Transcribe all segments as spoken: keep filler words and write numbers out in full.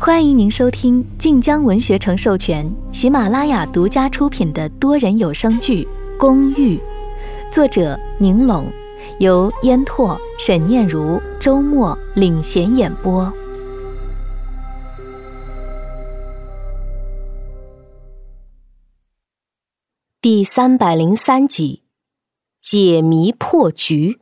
欢迎您收听晋江文学城授权、喜马拉雅独家出品的多人有声剧《公寓》，作者宁拢，由烟拓、沈念如、周末领衔演播。第三百零三集，解谜破局。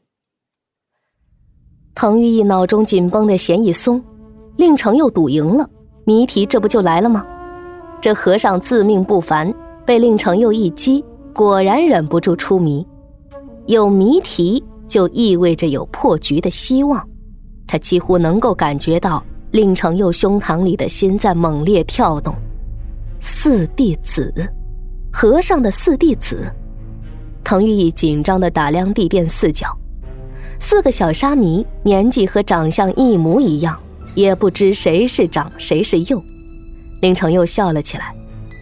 滕玉义脑中紧绷的弦一松，令程又赌赢了，谜题这不就来了吗？这和尚自命不凡，被令程又一击，果然忍不住出谜。有谜题就意味着有破局的希望，他几乎能够感觉到令程又胸膛里的心在猛烈跳动。四弟子，和尚的四弟子。滕玉义紧张地打量地殿四角，四个小沙弥年纪和长相一模一样，也不知谁是长谁是幼。令程又笑了起来，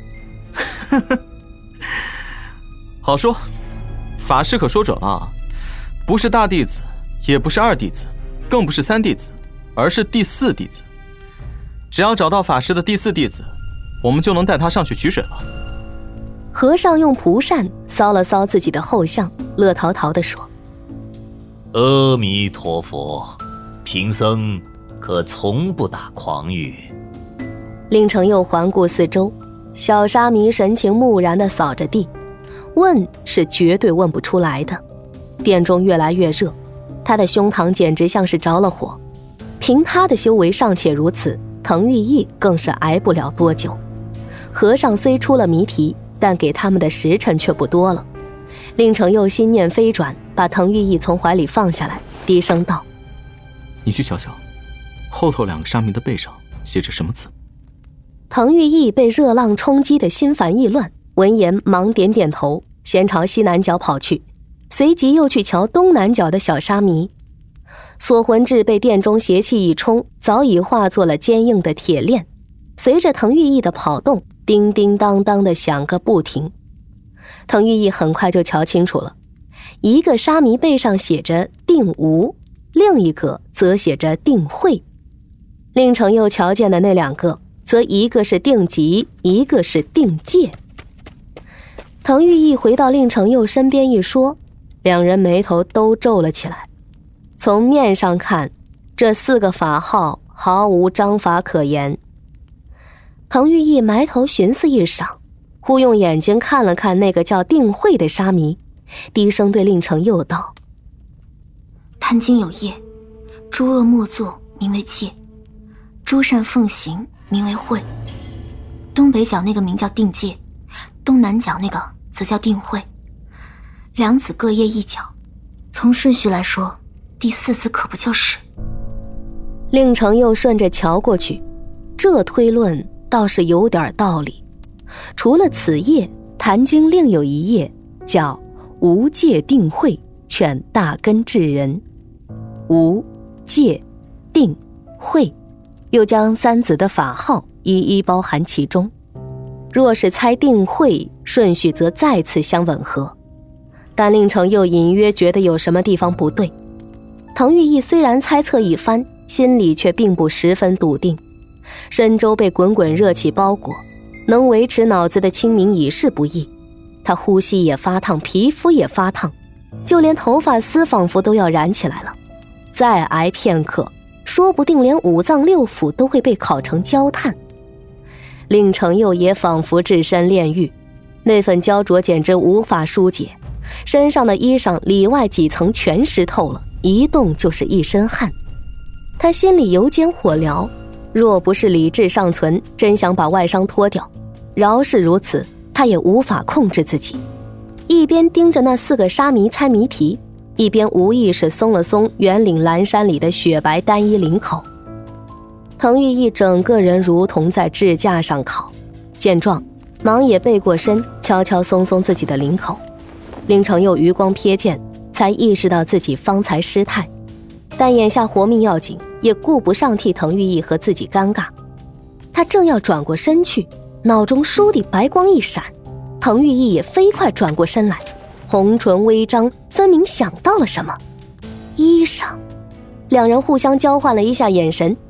好说，法师可说准了，不是大弟子，也不是二弟子，更不是三弟子，而是第四弟子。只要找到法师的第四弟子，我们就能带他上去取水了。 和尚用蒲扇搔了搔自己的后项，乐陶陶地说： 阿弥陀佛，贫僧可从不打诳语。 令程又环顾四周，小沙弥神情木然地扫着地，问是绝对问不出来的。殿中越来越热，他的胸膛简直像是着了火。凭他的修为尚且如此，滕玉义更是挨不了多久。和尚虽出了谜题，但给他们的时辰却不多了。令程又心念飞转，把滕玉义从怀里放下来，低声道： 你去瞧瞧，后头两个沙弥的背上写着什么字？ 滕玉义被热浪冲击得心烦意乱，闻言忙点点头，先朝西南角跑去，随即又去瞧东南角的小沙弥。锁魂质被殿中邪气一冲，早已化作了坚硬的铁链，随着滕玉义的跑动，叮叮当当地响个不停。滕玉义很快就瞧清楚了，一个沙弥背上写着定无，另一个则写着定慧。令程又瞧见的那两个，则一个是定吉，一个是定戒。滕玉义回到令程又身边一说，两人眉头都皱了起来。从面上看，这四个法号毫无章法可言。滕玉义埋头寻思一晌，忽用眼睛看了看那个叫定慧的沙弥，低声对令程又道： 贪经有业，诸恶莫作，名为戒；诸善奉行，名为慧。东北角那个名叫定戒，东南角那个则叫定慧，两子各业一角，从顺序来说，第四子可不就是？ 令程又顺着瞧过去，这推论倒是有点道理。除了此页，坛经另有一页叫无戒定慧，劝大根治人。无、戒、定、慧，又将三子的法号一一包含其中。若是猜定慧，顺序则再次相吻合。但令程又隐约觉得有什么地方不对。滕玉义虽然猜测一番，心里却并不十分笃定。身周被滚滚热气包裹，能维持脑子的清明已是不易。他呼吸也发烫，皮肤也发烫，就连头发丝仿佛都要燃起来了。再挨片刻，说不定连五脏六腑都会被烤成焦炭。令程又也仿佛置身炼狱，那份焦灼简直无法疏解，身上的衣裳里外几层全湿透了，一动就是一身汗。他心里油煎火燎，若不是理智尚存，真想把外伤脱掉。饶是如此，他也无法控制自己，一边盯着那四个沙弥猜谜题，一边无意识松了松圆岭蓝山里的雪白单一领口。滕玉义整个人如同在支架上烤，见状忙也背过身，悄悄松松自己的领口。令程又余光瞥见，才意识到自己方才失态，但眼下活命要紧，也顾不上替滕玉义和自己尴尬。他正要转过身去，脑中倏地白光一闪，滕玉义也飞快转过身来，红唇微张，分明想到了什么。衣裳，两人互相交换了一下眼神。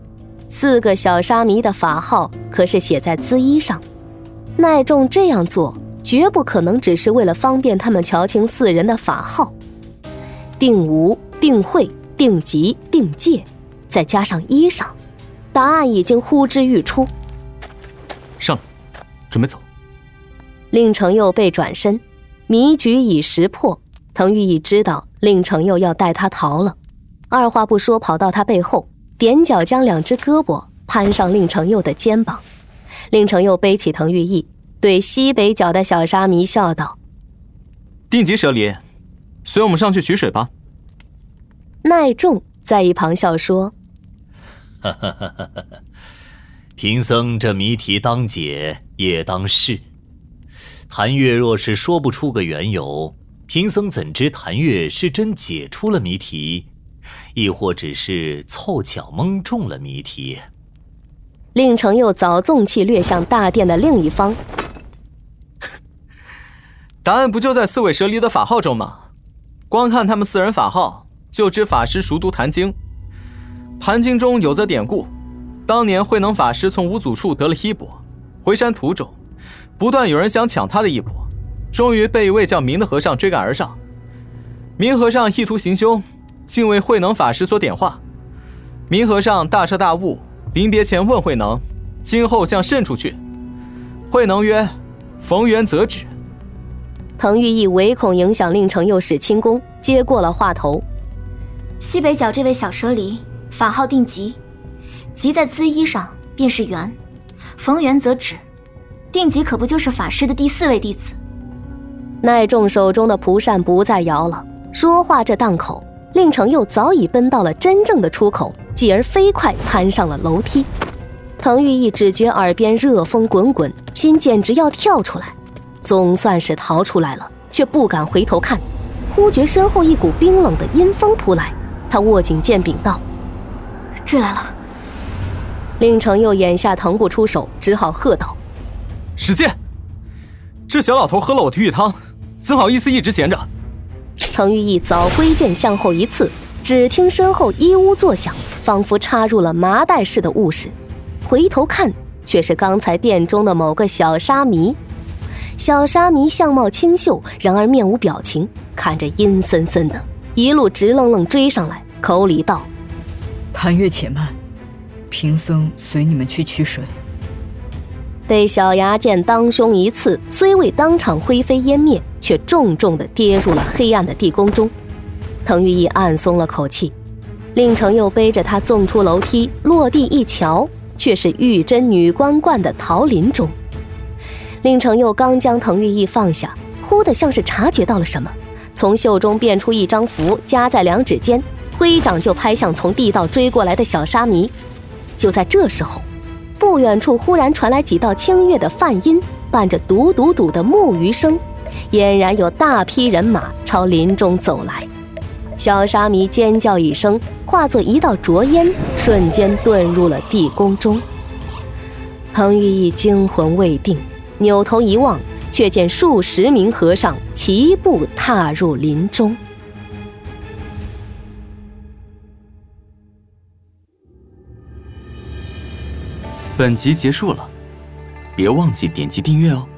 四个小沙弥的法号可是写在缁衣上。奈仲这样做绝不可能只是为了方便他们乔清四人的法号。定无、定慧、定吉、定戒，再加上衣裳，答案已经呼之欲出。 上来，准备走。 令程佑被转身，迷局已识破。滕玉义知道令程佑要带他逃了，二话不说跑到他背后，踮脚将两只胳膊攀上令程佑的肩膀。令程佑背起滕玉义，对西北角的小沙弥笑道： 定吉舍里，随我们上去取水吧。 奈仲在一旁笑说： 哈哈哈哈哈！贫僧这谜题当解也当试。谭月若是说不出个缘由，贫僧怎知谭月是真解出了谜题，亦或只是凑巧蒙中了谜题？ 令程佑早纵气掠向大殿的另一方。 答案不就在四尾蛇离的法号中吗？光看他们四人法号，就知法师熟读坛经。坛经中有则典故，当年慧能法师从五祖处得了衣钵，回山途中，不断有人想抢他的衣钵，终于被一位叫明的和尚追赶而上。明和尚意图行凶，竟为慧能法师所点化。明和尚大彻大悟，临别前问慧能，今后将甚处去？慧能曰：逢缘则止。 滕玉义唯恐影响令程佑使轻功，接过了话头。 西北角这位小蛇离，法号定吉，吉在缁衣上便是缘，逢缘则止。定吉可不就是法师的第四位弟子？ 奈仲手中的蒲扇不再摇了，说话这档口，令程佑早已奔到了真正的出口，继而飞快攀上了楼梯。滕玉义只觉耳边热风滚滚，心简直要跳出来。总算是逃出来了，却不敢回头看，忽觉身后一股冰冷的阴风扑来，他握紧剑柄道： 追来了。 令程佑眼下腾不出手，只好喝道： 使剑！这小老头喝了我的玉汤，怎好意思一直闲着？ 滕玉义早挥剑向后一刺，只听身后一呜作响，仿佛插入了麻袋似的物事。回头看，却是刚才殿中的某个小沙弥。小沙弥相貌清秀，然而面无表情，看着阴森森的，一路直愣愣追上来，口里道： 谭月且慢，贫僧随你们去取水。 被小牙剑当胸一刺，虽未当场灰飞烟灭，却重重地跌入了黑暗的地宫中。滕玉义暗松了口气，令程佑背着他纵出楼梯，落地一瞧，却是玉真女官观的桃林中。令程佑刚将滕玉义放下，忽地像是察觉到了什么，从袖中变出一张符，夹在两指间，挥掌就拍向从地道追过来的小沙弥。就在这时候，不远处忽然传来几道清越的梵音，伴着嘟嘟嘟的木鱼声，俨然有大批人马朝林中走来。小沙弥尖叫一声，化作一道浊烟，瞬间遁入了地宫中。滕玉义惊魂未定，扭头一望，却见数十名和尚齐步踏入林中。 本集结束了，别忘记点击订阅哦。